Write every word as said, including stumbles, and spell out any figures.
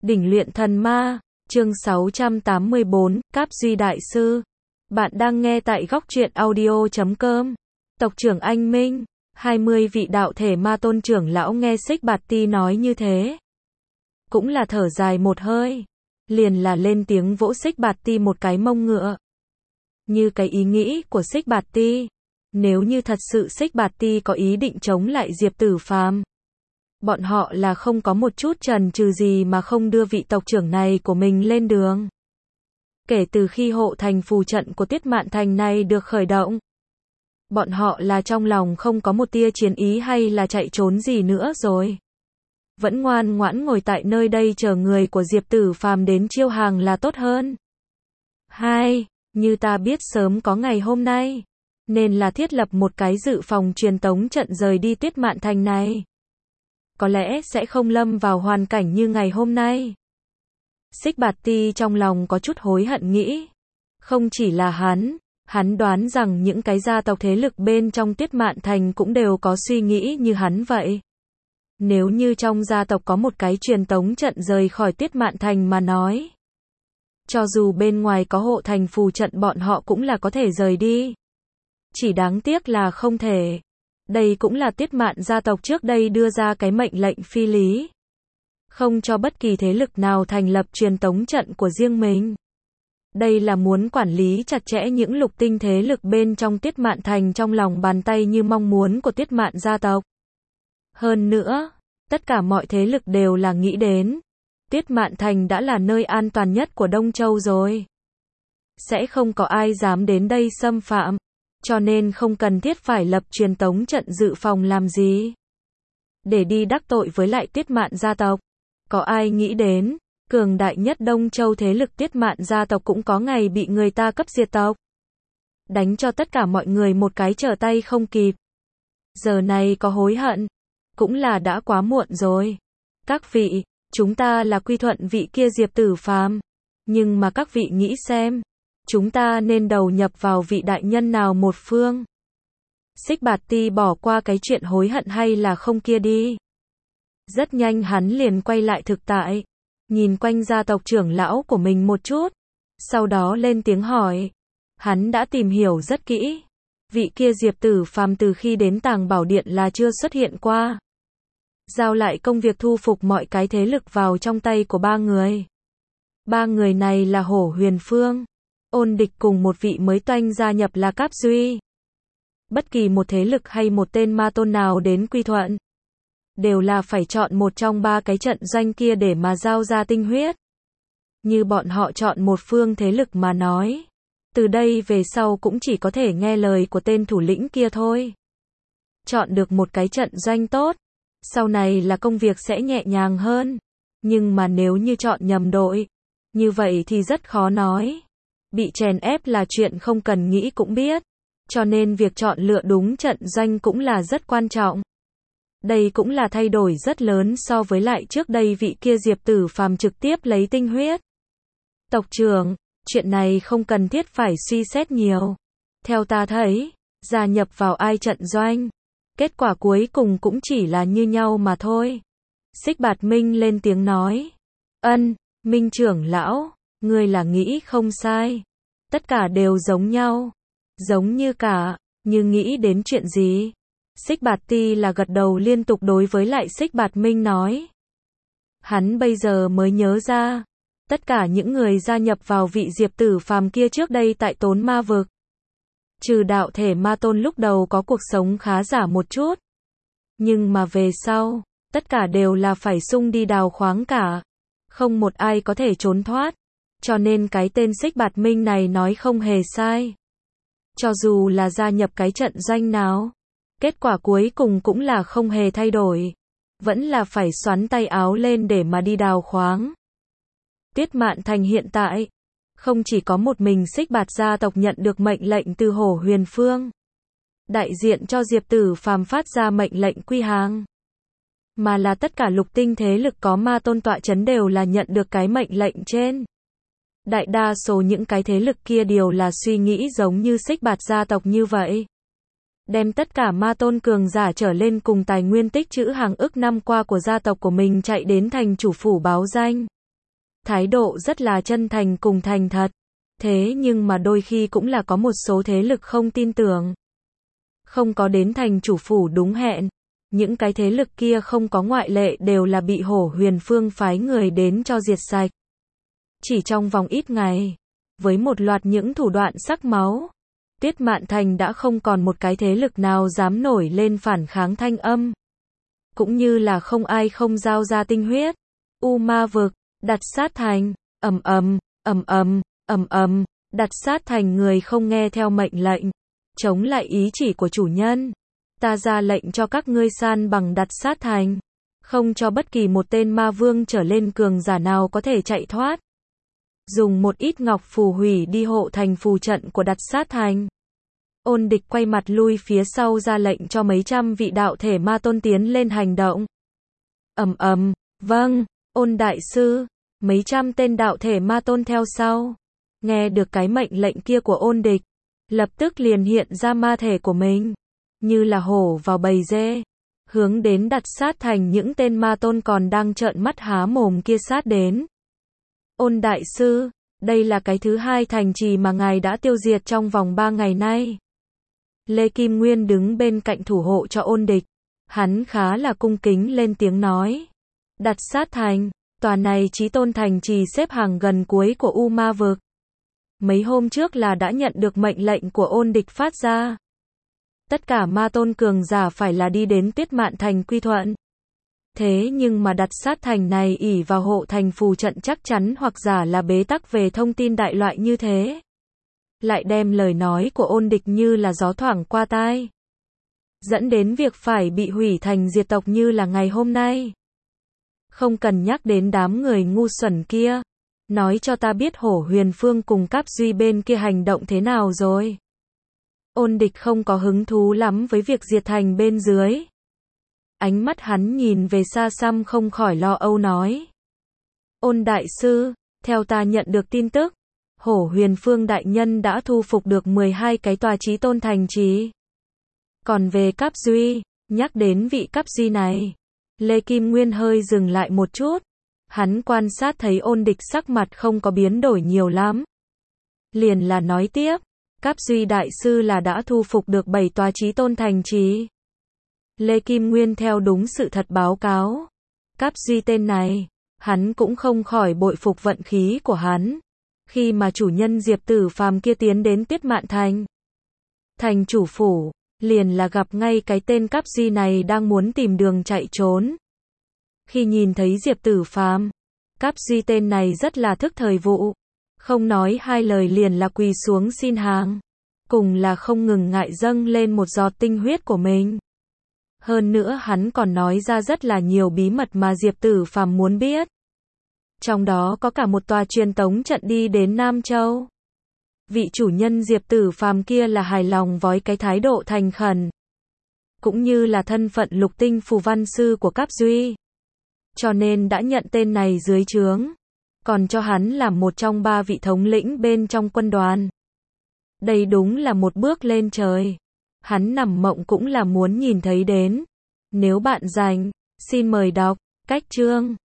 Đỉnh luyện thần ma, chương sáu trăm tám mươi bốn, Cáp Duy Đại Sư. Bạn đang nghe tại góc truyện audio chấm com. Tộc trưởng Anh Minh, hai mươi vị đạo thể ma tôn trưởng lão nghe Xích Bạt Ti nói như thế. Cũng là thở dài một hơi. Liền là lên tiếng vỗ Xích Bạt Ti một cái mông ngựa. Như cái ý nghĩ của Xích Bạt Ti. Nếu như thật sự Xích Bạt Ti có ý định chống lại Diệp Tử Phàm, bọn họ là không có một chút chần chừ gì mà không đưa vị tộc trưởng này của mình lên đường. Kể từ khi hộ thành phù trận của Tiết Mạn Thành này được khởi động, bọn họ là trong lòng không có một tia chiến ý hay là chạy trốn gì nữa rồi. Vẫn ngoan ngoãn ngồi tại nơi đây chờ người của Diệp Tử Phàm đến chiêu hàng là tốt hơn. Hai, như ta biết sớm có ngày hôm nay, nên là thiết lập một cái dự phòng truyền tống trận rời đi Tiết Mạn Thành này. Có lẽ sẽ không lâm vào hoàn cảnh như ngày hôm nay. Xích Bạt Ti trong lòng có chút hối hận nghĩ. Không chỉ là hắn, hắn đoán rằng những cái gia tộc thế lực bên trong Tiết Mạn Thành cũng đều có suy nghĩ như hắn vậy. Nếu như trong gia tộc có một cái truyền tống trận rời khỏi Tiết Mạn Thành mà nói, cho dù bên ngoài có hộ thành phù trận bọn họ cũng là có thể rời đi. Chỉ đáng tiếc là không thể. Đây cũng là Tiết Mạn gia tộc trước đây đưa ra cái mệnh lệnh phi lý. Không cho bất kỳ thế lực nào thành lập truyền tống trận của riêng mình. Đây là muốn quản lý chặt chẽ những lục tinh thế lực bên trong Tiết Mạn Thành trong lòng bàn tay như mong muốn của Tiết Mạn gia tộc. Hơn nữa, tất cả mọi thế lực đều là nghĩ đến. Tiết Mạn Thành đã là nơi an toàn nhất của Đông Châu rồi. Sẽ không có ai dám đến đây xâm phạm. Cho nên không cần thiết phải lập truyền tống trận dự phòng làm gì. Để đi đắc tội với lại Tiết Mạn gia tộc. Có ai nghĩ đến, cường đại nhất Đông Châu thế lực Tiết Mạn gia tộc cũng có ngày bị người ta cấp diệt tộc. Đánh cho tất cả mọi người một cái trở tay không kịp. Giờ này có hối hận, cũng là đã quá muộn rồi. Các vị, chúng ta là quy thuận vị kia Diệp Tử Phàm. Nhưng mà các vị nghĩ xem, chúng ta nên đầu nhập vào vị đại nhân nào một phương? Xích Bạt Ti bỏ qua cái chuyện hối hận hay là không kia đi. Rất nhanh hắn liền quay lại thực tại, nhìn quanh gia tộc trưởng lão của mình một chút, sau đó lên tiếng hỏi. Hắn đã tìm hiểu rất kỹ. Vị kia Diệp Tử Phàm từ khi đến Tàng Bảo Điện là chưa xuất hiện qua. Giao lại công việc thu phục mọi cái thế lực vào trong tay của ba người. Ba người này là Hổ Huyền Phương, Ôn Địch cùng một vị mới toanh gia nhập là Cáp Duy. Bất kỳ một thế lực hay một tên ma tôn nào đến quy thuận, đều là phải chọn một trong ba cái trận doanh kia để mà giao ra tinh huyết. Như bọn họ chọn một phương thế lực mà nói, từ đây về sau cũng chỉ có thể nghe lời của tên thủ lĩnh kia thôi. Chọn được một cái trận doanh tốt, sau này là công việc sẽ nhẹ nhàng hơn. Nhưng mà nếu như chọn nhầm đội, như vậy thì rất khó nói. Bị chèn ép là chuyện không cần nghĩ cũng biết. Cho nên việc chọn lựa đúng trận doanh cũng là rất quan trọng. Đây cũng là thay đổi rất lớn so với lại trước đây vị kia Diệp Tử Phàm trực tiếp lấy tinh huyết. Tộc trưởng, chuyện này không cần thiết phải suy xét nhiều. Theo ta thấy, gia nhập vào ai trận doanh, kết quả cuối cùng cũng chỉ là như nhau mà thôi. Xích Bạt Minh lên tiếng nói. Ân, Minh trưởng lão, ngươi là nghĩ không sai. Tất cả đều giống nhau. Giống như cả, như nghĩ đến chuyện gì? Xích Bạt Ti là gật đầu liên tục đối với lại Xích Bạt Minh nói. Hắn bây giờ mới nhớ ra. Tất cả những người gia nhập vào vị Diệp Tử Phàm kia trước đây tại Tốn Ma Vực. Trừ đạo thể ma tôn lúc đầu có cuộc sống khá giả một chút. Nhưng mà về sau, tất cả đều là phải sung đi đào khoáng cả. Không một ai có thể trốn thoát. Cho nên cái tên Xích Bạt Minh này nói không hề sai. Cho dù là gia nhập cái trận doanh nào, kết quả cuối cùng cũng là không hề thay đổi. Vẫn là phải xoắn tay áo lên để mà đi đào khoáng. Tiết Mạn Thành hiện tại, không chỉ có một mình Xích Bạt gia tộc nhận được mệnh lệnh từ Hổ Huyền Phương, đại diện cho Diệp Tử Phàm phát ra mệnh lệnh quy hàng, mà là tất cả lục tinh thế lực có ma tôn tọa chấn đều là nhận được cái mệnh lệnh trên. Đại đa số những cái thế lực kia đều là suy nghĩ giống như Xích Bạt gia tộc như vậy. Đem tất cả ma tôn cường giả trở lên cùng tài nguyên tích trữ hàng ức năm qua của gia tộc của mình chạy đến thành chủ phủ báo danh. thái độ rất là chân thành cùng thành thật. Thế nhưng mà đôi khi cũng là có một số thế lực không tin tưởng. Không có đến thành chủ phủ đúng hẹn. Những cái thế lực kia không có ngoại lệ đều là bị Hổ Huyền Phương phái người đến cho diệt sạch. Chỉ trong vòng ít ngày, với một loạt những thủ đoạn sắc máu, Tuyết Mạn Thành đã không còn một cái thế lực nào dám nổi lên phản kháng thanh âm. Cũng như là không ai không giao ra tinh huyết. U Ma vực, đặt sát thành, ầm ầm, ầm ầm, ầm ầm, đặt sát thành người không nghe theo mệnh lệnh, chống lại ý chỉ của chủ nhân. Ta ra lệnh cho các ngươi san bằng đặt sát thành, không cho bất kỳ một tên ma vương trở lên cường giả nào có thể chạy thoát. Dùng một ít ngọc phù hủy đi hộ thành phù trận của đặt sát thành. Ôn Địch quay mặt lui phía sau ra lệnh cho mấy trăm vị đạo thể ma tôn tiến lên hành động. Ầm ầm, vâng, Ôn đại sư, mấy trăm tên đạo thể ma tôn theo sau. Nghe được cái mệnh lệnh kia của Ôn Địch, lập tức liền hiện ra ma thể của mình, như là hổ vào bầy dê, hướng đến đặt sát thành những tên ma tôn còn đang trợn mắt há mồm kia sát đến. Ôn đại sư, đây là cái thứ hai thành trì mà ngài đã tiêu diệt trong vòng ba ngày nay. Lê Kim Nguyên đứng bên cạnh thủ hộ cho Ôn Địch. Hắn khá là cung kính lên tiếng nói. Đặt sát thành, tòa này chí tôn thành trì xếp hàng gần cuối của U Ma vực. Mấy hôm trước là đã nhận được mệnh lệnh của Ôn Địch phát ra. Tất cả ma tôn cường giả phải là đi đến Tuyết Mạn Thành quy thuận. Thế nhưng mà đặt sát thành này ỷ vào hộ thành phù trận chắc chắn hoặc giả là bế tắc về thông tin đại loại như thế. Lại đem lời nói của Ôn Địch như là gió thoảng qua tai. Dẫn đến việc phải bị hủy thành diệt tộc như là ngày hôm nay. Không cần nhắc đến đám người ngu xuẩn kia. Nói cho ta biết Hổ Huyền Phương cùng Cáp Duy bên kia hành động thế nào rồi. Ôn Địch không có hứng thú lắm với việc diệt thành bên dưới. Ánh mắt hắn nhìn về xa xăm không khỏi lo âu nói. Ôn đại sư, theo ta nhận được tin tức, Hổ Huyền Phương đại nhân đã thu phục được mười hai cái tòa chí tôn thành trì. Còn về Cáp Duy, nhắc đến vị Cáp Duy này, Lê Kim Nguyên hơi dừng lại một chút. Hắn quan sát thấy Ôn Địch sắc mặt không có biến đổi nhiều lắm. Liền là nói tiếp, Cáp Duy đại sư là đã thu phục được bảy tòa chí tôn thành trì. Lê Kim Nguyên theo đúng sự thật báo cáo. Cáp Duy tên này, hắn cũng không khỏi bội phục vận khí của hắn. Khi mà chủ nhân Diệp Tử Phàm kia tiến đến Tuyết Mạn Thành, thành chủ phủ, liền là gặp ngay cái tên Cáp Duy này đang muốn tìm đường chạy trốn. Khi nhìn thấy Diệp Tử Phàm, Cáp Duy tên này rất là thức thời vụ, không nói hai lời liền là quỳ xuống xin hàng, cùng là không ngừng ngại dâng lên một giọt tinh huyết của mình. Hơn nữa hắn còn nói ra rất là nhiều bí mật mà Diệp Tử Phàm muốn biết. Trong đó có cả một tòa truyền tống trận đi đến Nam Châu. Vị chủ nhân Diệp Tử Phàm kia là hài lòng với cái thái độ thành khẩn, cũng như là thân phận lục tinh phù văn sư của Cáp Duy. Cho nên đã nhận tên này dưới trướng, còn cho hắn làm một trong ba vị thống lĩnh bên trong quân đoàn. Đây đúng là một bước lên trời. Hắn nằm mộng cũng là muốn nhìn thấy đến. Nếu bạn rảnh, xin mời đọc cách chương.